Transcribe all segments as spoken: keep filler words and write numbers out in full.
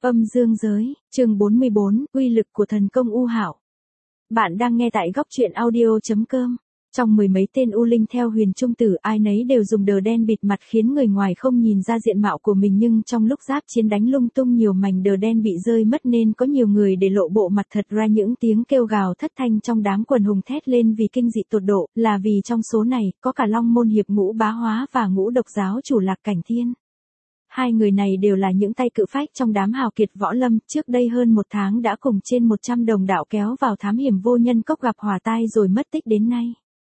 Âm dương giới, chương bốn mươi bốn, uy lực của thần công U Hạo. Bạn đang nghe tại góc truyện audio chấm com. Trong mười mấy tên U Linh theo Huyền Trung Tử, ai nấy đều dùng đờ đen bịt mặt khiến người ngoài không nhìn ra diện mạo của mình, nhưng trong lúc giáp chiến đánh lung tung nhiều mảnh đờ đen bị rơi mất nên có nhiều người để lộ bộ mặt thật ra. Những tiếng kêu gào thất thanh trong đám quần hùng thét lên vì kinh dị tột độ, là vì trong số này có cả Long Môn Hiệp Ngũ Bá Hóa và Ngũ Độc Giáo chủ Lạc Cảnh Thiên. Hai người này đều là những tay cự phách trong đám hào kiệt võ lâm, trước đây hơn một tháng đã cùng trên một trăm đồng đạo kéo vào thám hiểm Vô Nhân Cốc gặp hỏa tai rồi mất tích đến nay.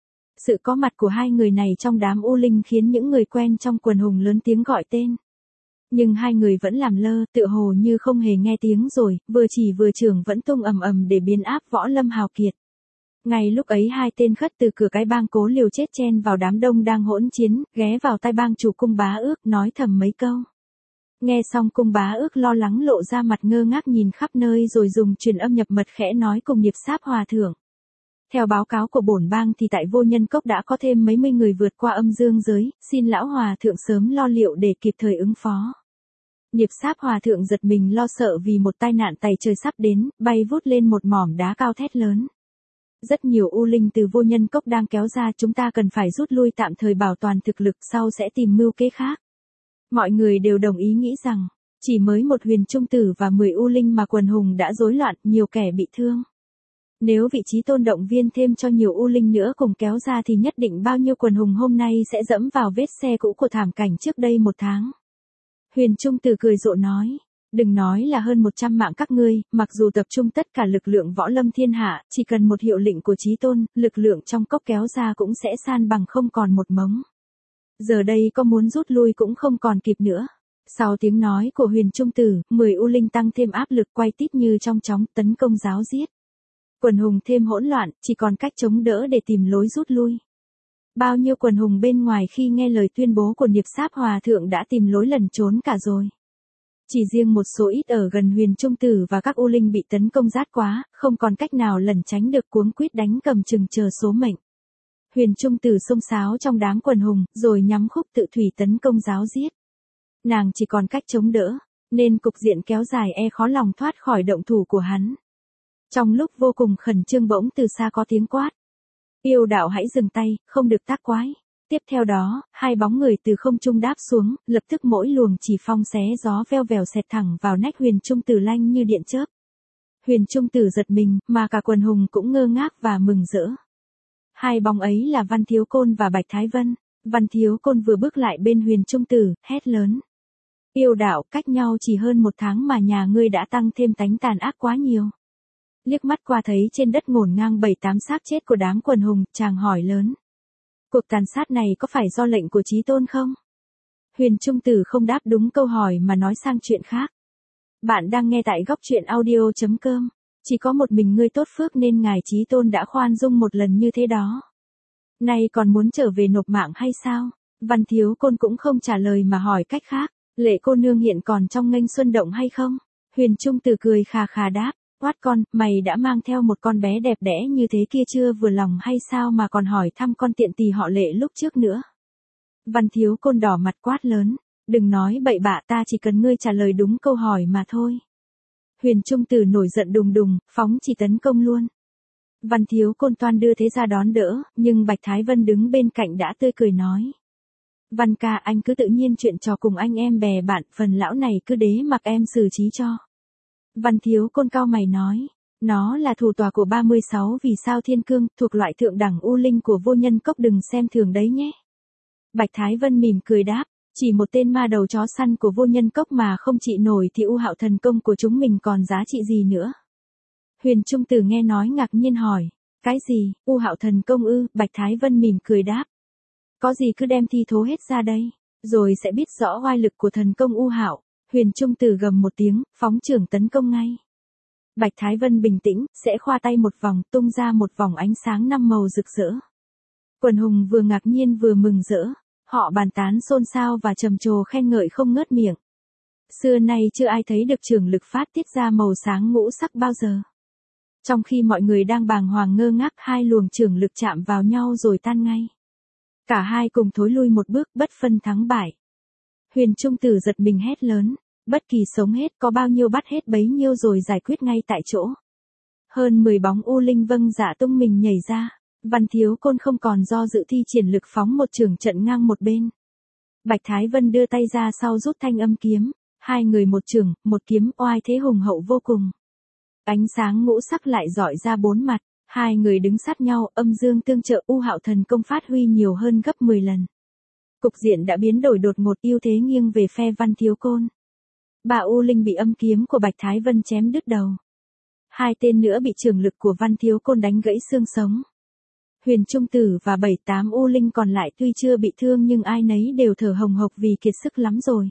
Sự có mặt của hai người này trong đám U Linh khiến những người quen trong quần hùng lớn tiếng gọi tên. Nhưng hai người vẫn làm lơ, tựa hồ như không hề nghe tiếng rồi, vừa chỉ vừa trưởng vẫn tung ầm ầm để biến áp võ lâm hào kiệt. Ngay lúc ấy hai tên khất từ cửa cái bang cố liều chết chen vào đám đông đang hỗn chiến, ghé vào tai bang chủ Cung Bá Ước nói thầm mấy câu. Nghe xong Cung Bá Ước lo lắng lộ ra mặt ngơ ngác nhìn khắp nơi rồi dùng truyền âm nhập mật khẽ nói cùng Niệp Sáp Hòa Thượng. Theo báo cáo của bổn bang thì tại Vô Nhân Cốc đã có thêm mấy mươi người vượt qua âm dương giới, xin lão Hòa Thượng sớm lo liệu để kịp thời ứng phó. Niệp Sáp Hòa Thượng giật mình lo sợ vì một tai nạn tày trời sắp đến, bay vút lên một mỏm đá cao thét lớn. Rất nhiều U Linh từ Vô Nhân Cốc đang kéo ra, chúng ta cần phải rút lui tạm thời bảo toàn thực lực, sau sẽ tìm mưu kế khác. Mọi người đều đồng ý nghĩ rằng, chỉ mới một Huyền Trung Tử và mười U Linh mà quần hùng đã rối loạn, nhiều kẻ bị thương. Nếu vị trí tôn động viên thêm cho nhiều U Linh nữa cùng kéo ra thì nhất định bao nhiêu quần hùng hôm nay sẽ dẫm vào vết xe cũ của thảm cảnh trước đây một tháng. Huyền Trung Tử cười rộ nói, đừng nói là hơn một trăm mạng các ngươi, mặc dù tập trung tất cả lực lượng võ lâm thiên hạ, chỉ cần một hiệu lệnh của chí tôn, lực lượng trong cốc kéo ra cũng sẽ san bằng không còn một mống. Giờ đây có muốn rút lui cũng không còn kịp nữa. Sau tiếng nói của Huyền Trung Tử, mười U Linh tăng thêm áp lực quay tít như trong chóng tấn công giáo giết. Quần hùng thêm hỗn loạn, chỉ còn cách chống đỡ để tìm lối rút lui. Bao nhiêu quần hùng bên ngoài khi nghe lời tuyên bố của Niệp Sáp Hòa Thượng đã tìm lối lẩn trốn cả rồi. Chỉ riêng một số ít ở gần Huyền Trung Tử và các U Linh bị tấn công rát quá, không còn cách nào lẩn tránh được, cuống quýt đánh cầm chừng chờ số mệnh. Huyền Trung Tử xông xáo trong đám quần hùng, rồi nhắm khúc tự thủy tấn công giáo giết. Nàng chỉ còn cách chống đỡ, nên cục diện kéo dài e khó lòng thoát khỏi động thủ của hắn. Trong lúc vô cùng khẩn trương bỗng từ xa có tiếng quát. Yêu đạo hãy dừng tay, không được tác quái. Tiếp theo đó, hai bóng người từ không trung đáp xuống, lập tức mỗi luồng chỉ phong xé gió veo vèo xẹt thẳng vào nách Huyền Trung Tử lanh như điện chớp. Huyền Trung Tử giật mình, mà cả quần hùng cũng ngơ ngác và mừng rỡ. Hai bóng ấy là Văn Thiếu Côn và Bạch Thái Vân. Văn Thiếu Côn vừa bước lại bên Huyền Trung Tử, hét lớn. Yêu đạo, cách nhau chỉ hơn một tháng mà nhà ngươi đã tăng thêm tánh tàn ác quá nhiều. Liếc mắt qua thấy trên đất ngổn ngang bảy tám xác chết của đám quần hùng, chàng hỏi lớn. Cuộc tàn sát này có phải do lệnh của chí tôn không? Huyền Trung Tử không đáp đúng câu hỏi mà nói sang chuyện khác. Bạn đang nghe tại góc truyện audio chấm com. Chỉ có một mình ngươi tốt phước nên ngài chí tôn đã khoan dung một lần như thế đó. Nay còn muốn trở về nộp mạng hay sao? Văn Thiếu Côn cũng không trả lời mà hỏi cách khác. Lệ cô nương hiện còn trong nghênh xuân động hay không? Huyền Trung Tử cười khà khà đáp. Quát con, mày đã mang theo một con bé đẹp đẽ như thế kia chưa vừa lòng hay sao mà còn hỏi thăm con tiện tỳ họ Lệ lúc trước nữa? Văn Thiếu Côn đỏ mặt quát lớn. Đừng nói bậy bạ, ta chỉ cần ngươi trả lời đúng câu hỏi mà thôi. Huyền Trung Tử nổi giận đùng đùng, phóng chỉ tấn công luôn. Văn Thiếu Côn toan đưa thế ra đón đỡ, nhưng Bạch Thái Vân đứng bên cạnh đã tươi cười nói. Văn ca, anh cứ tự nhiên chuyện trò cùng anh em bè bạn, phần lão này cứ đế mặc em xử trí cho. Văn Thiếu Côn cao mày nói, nó là thủ tòa của ba mươi sáu vì sao thiên cương, thuộc loại thượng đẳng U Linh của Vô Nhân Cốc, đừng xem thường đấy nhé. Bạch Thái Vân mỉm cười đáp, chỉ một tên ma đầu chó săn của Vô Nhân Cốc mà không trị nổi thì U Hạo thần công của chúng mình còn giá trị gì nữa. Huyền Trung Tử nghe nói ngạc nhiên hỏi, cái gì, U Hạo thần công ư? Bạch Thái Vân mỉm cười đáp, có gì cứ đem thi thố hết ra đây, rồi sẽ biết rõ oai lực của thần công U Hạo. Huyền Trung Tử gầm một tiếng, phóng chưởng tấn công ngay. Bạch Thái Vân bình tĩnh, sẽ khoa tay một vòng, tung ra một vòng ánh sáng năm màu rực rỡ. Quần hùng vừa ngạc nhiên vừa mừng rỡ, họ bàn tán xôn xao và trầm trồ khen ngợi không ngớt miệng. Xưa nay chưa ai thấy được chưởng lực phát tiết ra màu sáng ngũ sắc bao giờ. Trong khi mọi người đang bàng hoàng ngơ ngác, hai luồng chưởng lực chạm vào nhau rồi tan ngay. Cả hai cùng thối lui một bước, bất phân thắng bại. Huyền Trung Tử giật mình hét lớn. Bất kỳ sống hết có bao nhiêu bắt hết bấy nhiêu rồi giải quyết ngay tại chỗ. Hơn mười bóng u linh vâng dạ tung mình nhảy ra. Văn Thiếu Côn không còn do dự thi triển lực phóng một trường trận ngang một bên. Bạch Thái Vân đưa tay ra sau rút thanh âm kiếm. Hai người một trường, một kiếm oai thế hùng hậu vô cùng. Ánh sáng ngũ sắc lại rọi ra bốn mặt. Hai người đứng sát nhau, âm dương tương trợ, U Hạo thần công phát huy nhiều hơn gấp mười lần. Cục diện đã biến đổi đột ngột, ưu thế nghiêng về phe Văn Thiếu Côn. Bà U Linh bị âm kiếm của Bạch Thái Vân chém đứt đầu. Hai tên nữa bị trường lực của Văn Thiếu Côn đánh gãy xương sống. Huyền Trung Tử và bảy tám U Linh còn lại tuy chưa bị thương nhưng ai nấy đều thở hồng hộc vì kiệt sức lắm rồi.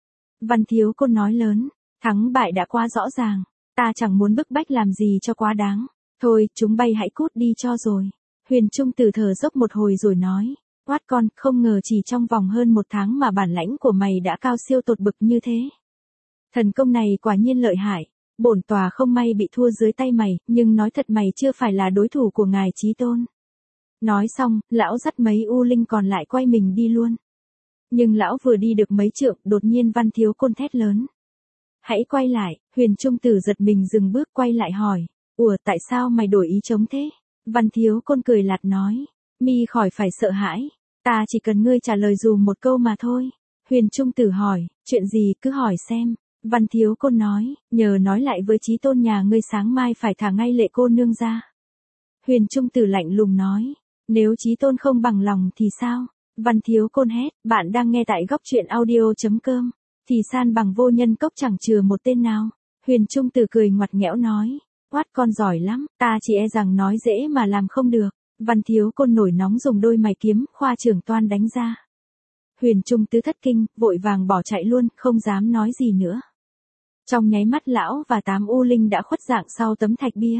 Văn Thiếu Côn nói lớn, thắng bại đã quá rõ ràng, ta chẳng muốn bức bách làm gì cho quá đáng. Thôi, chúng bay hãy cút đi cho rồi. Huyền Trung Tử thở dốc một hồi rồi nói, quát con, không ngờ chỉ trong vòng hơn một tháng mà bản lãnh của mày đã cao siêu tột bực như thế. Thần công này quả nhiên lợi hại, bổn tòa không may bị thua dưới tay mày, nhưng nói thật mày chưa phải là đối thủ của ngài Chí Tôn. Nói xong, lão dắt mấy U Linh còn lại quay mình đi luôn. Nhưng lão vừa đi được mấy trượng, đột nhiên Văn Thiếu Côn thét lớn. Hãy quay lại. Huyền Trung Tử giật mình dừng bước quay lại hỏi. Ủa, tại sao mày đổi ý chống thế? Văn Thiếu Côn cười lạt nói. Mi khỏi phải sợ hãi. Ta chỉ cần ngươi trả lời dù một câu mà thôi. Huyền Trung Tử hỏi, chuyện gì cứ hỏi xem. Văn Thiếu Côn nói, nhờ nói lại với Chí Tôn nhà ngươi sáng mai phải thả ngay Lệ cô nương ra. Huyền Trung Tử lạnh lùng nói, nếu Chí Tôn không bằng lòng thì sao? Văn Thiếu Côn hét, bạn đang nghe tại góc truyện audio.com. Thì san bằng vô nhân cốc chẳng chừa một tên nào. Huyền Trung Tử cười ngoặt nghẽo nói, quát con giỏi lắm, ta chỉ e rằng nói dễ mà làm không được. Văn Thiếu Côn nổi nóng dùng đôi mày kiếm, khoa trưởng toan đánh ra. Huyền Trung Tứ thất kinh, vội vàng bỏ chạy luôn, không dám nói gì nữa. Trong nháy mắt lão và tám U Linh đã khuất dạng sau tấm thạch bia.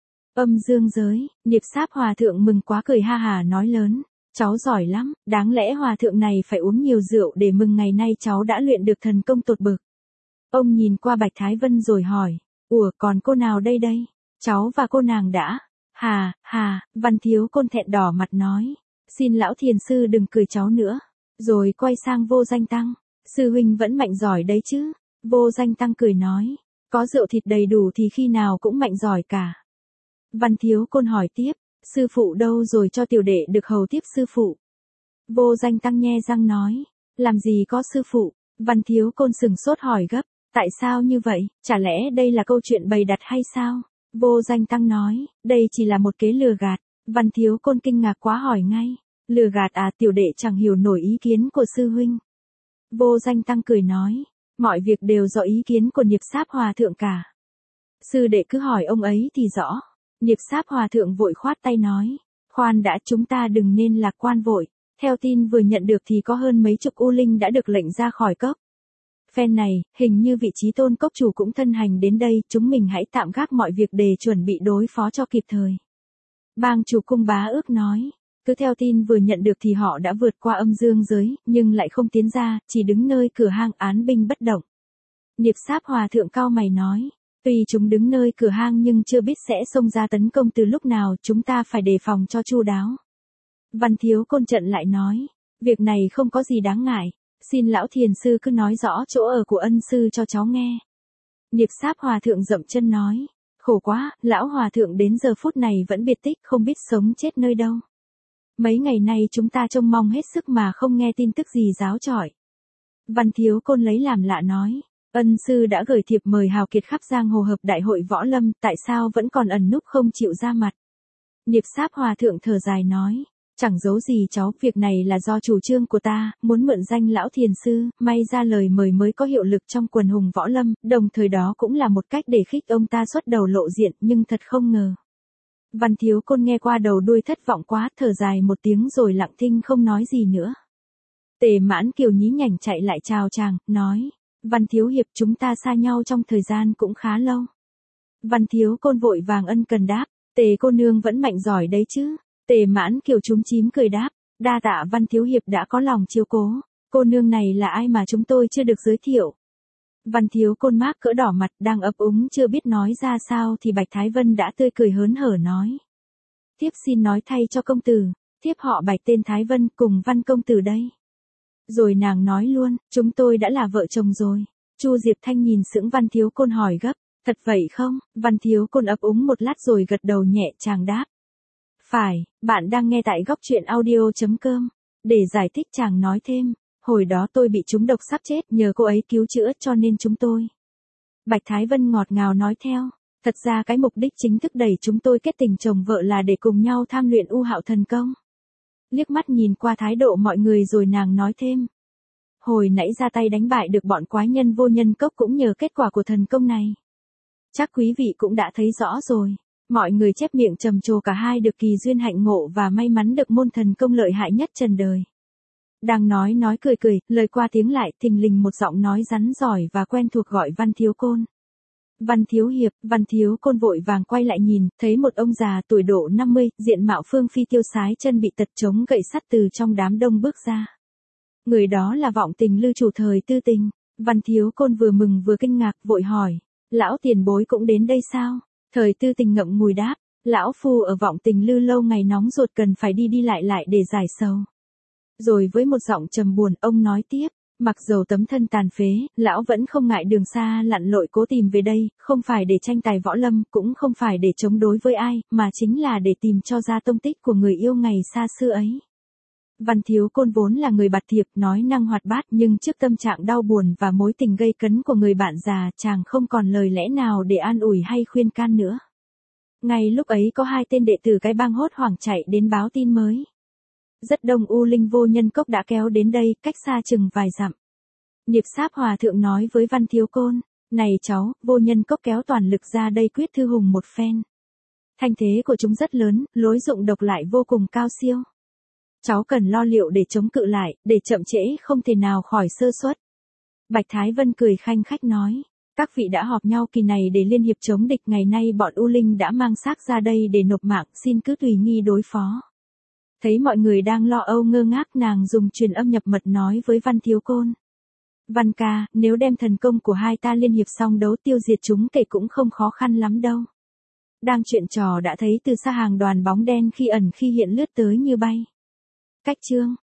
Âm dương giới, Niệp Sáp Hòa Thượng mừng quá cười ha hà nói lớn. Cháu giỏi lắm, đáng lẽ Hòa Thượng này phải uống nhiều rượu để mừng ngày nay cháu đã luyện được thần công tột bực. Ông nhìn qua Bạch Thái Vân rồi hỏi, ủa còn cô nào đây đây? Cháu và cô nàng đã. Hà, hà, Văn Thiếu Côn thẹn đỏ mặt nói. Xin lão thiền sư đừng cười cháu nữa. Rồi quay sang Vô Danh Tăng. Sư huynh vẫn mạnh giỏi đấy chứ. Vô Danh Tăng cười nói. Có rượu thịt đầy đủ thì khi nào cũng mạnh giỏi cả. Văn Thiếu Côn hỏi tiếp. Sư phụ đâu rồi cho tiểu đệ được hầu tiếp sư phụ. Vô Danh Tăng nhe răng nói. Làm gì có sư phụ. Văn Thiếu Côn sừng sốt hỏi gấp. Tại sao như vậy, chả lẽ đây là câu chuyện bày đặt hay sao? Vô Danh Tăng nói, đây chỉ là một kế lừa gạt. Văn Thiếu Côn kinh ngạc quá hỏi ngay. Lừa gạt à, tiểu đệ chẳng hiểu nổi ý kiến của sư huynh. Vô Danh Tăng cười nói, mọi việc đều do ý kiến của Niệp Sáp Hòa Thượng cả. Sư đệ cứ hỏi ông ấy thì rõ. Niệp Sáp Hòa Thượng vội khoát tay nói, khoan đã, chúng ta đừng nên lạc quan vội. Theo tin vừa nhận được thì có hơn mấy chục U Linh đã được lệnh ra khỏi cốc. Phen này, hình như vị Chí Tôn cốc chủ cũng thân hành đến đây, chúng mình hãy tạm gác mọi việc để chuẩn bị đối phó cho kịp thời. Bang chủ Cung Bá Ước nói, cứ theo tin vừa nhận được thì họ đã vượt qua âm dương giới, nhưng lại không tiến ra, chỉ đứng nơi cửa hang án binh bất động. Niệp Sáp Hòa Thượng cao mày nói, tuy chúng đứng nơi cửa hang nhưng chưa biết sẽ xông ra tấn công từ lúc nào, chúng ta phải đề phòng cho chu đáo. Văn Thiếu Côn trận lại nói, việc này không có gì đáng ngại. Xin lão thiền sư cứ nói rõ chỗ ở của ân sư cho cháu nghe. Niệp Sáp Hòa Thượng dậm chân nói. Khổ quá, lão Hòa Thượng đến giờ phút này vẫn biệt tích, không biết sống chết nơi đâu. Mấy ngày nay chúng ta trông mong hết sức mà không nghe tin tức gì giáo chọi. Văn Thiếu Côn lấy làm lạ nói. Ân sư đã gửi thiệp mời hào kiệt khắp giang hồ hợp đại hội võ lâm, tại sao vẫn còn ẩn núp không chịu ra mặt. Niệp Sáp Hòa Thượng thở dài nói. Chẳng giấu gì cháu, việc này là do chủ trương của ta, muốn mượn danh lão thiền sư, may ra lời mời mới có hiệu lực trong quần hùng võ lâm, đồng thời đó cũng là một cách để khích ông ta xuất đầu lộ diện, nhưng thật không ngờ. Văn Thiếu Côn nghe qua đầu đuôi thất vọng quá, thở dài một tiếng rồi lặng thinh không nói gì nữa. Tề Mãn Kiều nhí nhảnh chạy lại chào chàng, nói, Văn Thiếu Hiệp chúng ta xa nhau trong thời gian cũng khá lâu. Văn Thiếu Côn vội vàng ân cần đáp, Tề cô nương vẫn mạnh giỏi đấy chứ. Tề Mãn Kiều chúm chím cười đáp, đa tạ Văn Thiếu Hiệp đã có lòng chiếu cố, cô nương này là ai mà chúng tôi chưa được giới thiệu. Văn Thiếu Côn mác cỡ đỏ mặt đang ấp úng chưa biết nói ra sao thì Bạch Thái Vân đã tươi cười hớn hở nói. Thiếp xin nói thay cho công tử, thiếp họ Bạch tên Thái Vân cùng Văn công tử đây. Rồi nàng nói luôn, chúng tôi đã là vợ chồng rồi. Chu Diệp Thanh nhìn sững Văn Thiếu Côn hỏi gấp, thật vậy không? Văn Thiếu Côn ấp úng một lát rồi gật đầu nhẹ chàng đáp. Phải, bạn đang nghe tại góc truyện audio.com. Để giải thích chàng nói thêm, hồi đó tôi bị trúng độc sắp chết, nhờ cô ấy cứu chữa cho nên chúng tôi. Bạch Thái Vân ngọt ngào nói theo, thật ra cái mục đích chính thức đẩy chúng tôi kết tình chồng vợ là để cùng nhau tham luyện U Hạo thần công. Liếc mắt nhìn qua thái độ mọi người rồi nàng nói thêm. Hồi nãy ra tay đánh bại được bọn quái nhân vô nhân cốc cũng nhờ kết quả của thần công này. Chắc quý vị cũng đã thấy rõ rồi. Mọi người chép miệng trầm trồ cả hai được kỳ duyên hạnh ngộ và may mắn được môn thần công lợi hại nhất trần đời. Đang nói nói cười cười, lời qua tiếng lại, thình lình một giọng nói rắn giỏi và quen thuộc gọi Văn Thiếu Côn. Văn Thiếu Hiệp, Văn Thiếu Côn vội vàng quay lại nhìn, thấy một ông già tuổi độ năm mươi, diện mạo phương phi tiêu sái, chân bị tật chống gậy sắt từ trong đám đông bước ra. Người đó là Vọng Tình Lư chủ thời Tư Tình. Văn Thiếu Côn vừa mừng vừa kinh ngạc, vội hỏi, lão tiền bối cũng đến đây sao? Thời Tư Tình ngậm ngùi đáp, lão phu ở Vọng Tình Lư lâu ngày nóng ruột cần phải đi đi lại lại để giải sầu. Rồi với một giọng trầm buồn, ông nói tiếp, mặc dầu tấm thân tàn phế, lão vẫn không ngại đường xa lặn lội cố tìm về đây, không phải để tranh tài võ lâm, cũng không phải để chống đối với ai, mà chính là để tìm cho ra tông tích của người yêu ngày xa xưa ấy. Văn Thiếu Côn vốn là người bạt thiệp, nói năng hoạt bát, nhưng trước tâm trạng đau buồn và mối tình gây cấn của người bạn già, chàng không còn lời lẽ nào để an ủi hay khuyên can nữa. Ngay lúc ấy có hai tên đệ tử cái bang hốt hoảng chạy đến báo tin mới. Rất đông U Linh vô nhân cốc đã kéo đến đây, cách xa chừng vài dặm. Niệp Sáp Hòa Thượng nói với Văn Thiếu Côn, này cháu, vô nhân cốc kéo toàn lực ra đây quyết thư hùng một phen. Thanh thế của chúng rất lớn, lối dụng độc lại vô cùng cao siêu. Cháu cần lo liệu để chống cự lại, để chậm trễ không thể nào khỏi sơ suất. Bạch Thái Vân cười khanh khách nói, các vị đã họp nhau kỳ này để liên hiệp chống địch, ngày nay bọn U Linh đã mang xác ra đây để nộp mạng, xin cứ tùy nghi đối phó. Thấy mọi người đang lo âu ngơ ngác, nàng dùng truyền âm nhập mật nói với Văn Thiếu Côn. Văn ca, nếu đem thần công của hai ta liên hiệp xong đấu tiêu diệt chúng kể cũng không khó khăn lắm đâu. Đang chuyện trò đã thấy từ xa hàng đoàn bóng đen khi ẩn khi hiện lướt tới như bay. Cách chương